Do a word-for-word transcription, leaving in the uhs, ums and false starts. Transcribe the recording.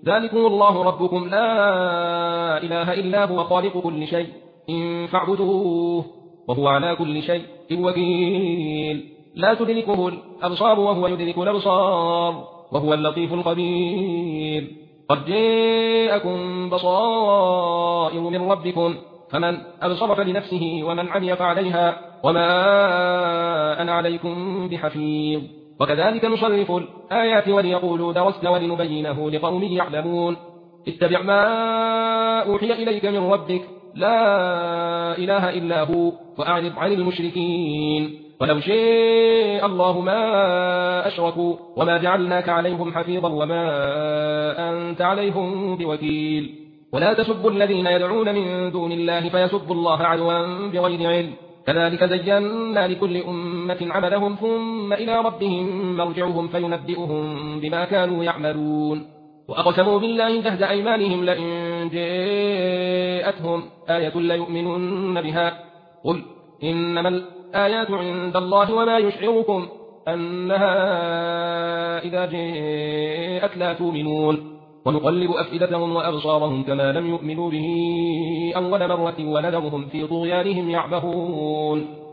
ذلكم الله ربكم لا إله إلا هو خالق كل شيء إن فاعبدوه وهو على كل شيء وكيل لا تدركه الأبصار وهو يدرك الأبصار وهو اللطيف الخبير قد جاءكم بصائر من ربكم فمن أبصر فلنفسه ومن عمي فعليها وما أنا عليكم بحفيظ وكذلك نصرف الآيات وليقولوا درست ولنبينه لقوم يعلمون اتبع ما أوحي إليك من ربك لا إله إلا هو وأعرض عن المشركين ولو شاء الله ما أشركوا وما جعلناك عليهم حفيظا وما أنت عليهم بوكيل ولا تسبوا الذين يدعون من دون الله فيسبوا الله عدوا بغير علم كذلك زينا لكل أمة عملهم ثم إلى ربهم مرجعهم فينبئهم بما كانوا يعملون وأقسموا بالله جهد أيمانهم لئن جاءتهم آية ليؤمنن بها قل إنما الآيات عند الله وما يشعركم أنها إذا جاءت لا تؤمنون ونقلب أفئدتهم وأبصارهم كما لم يؤمنوا به أول مرة ونذرهم في طغيانهم يعمهون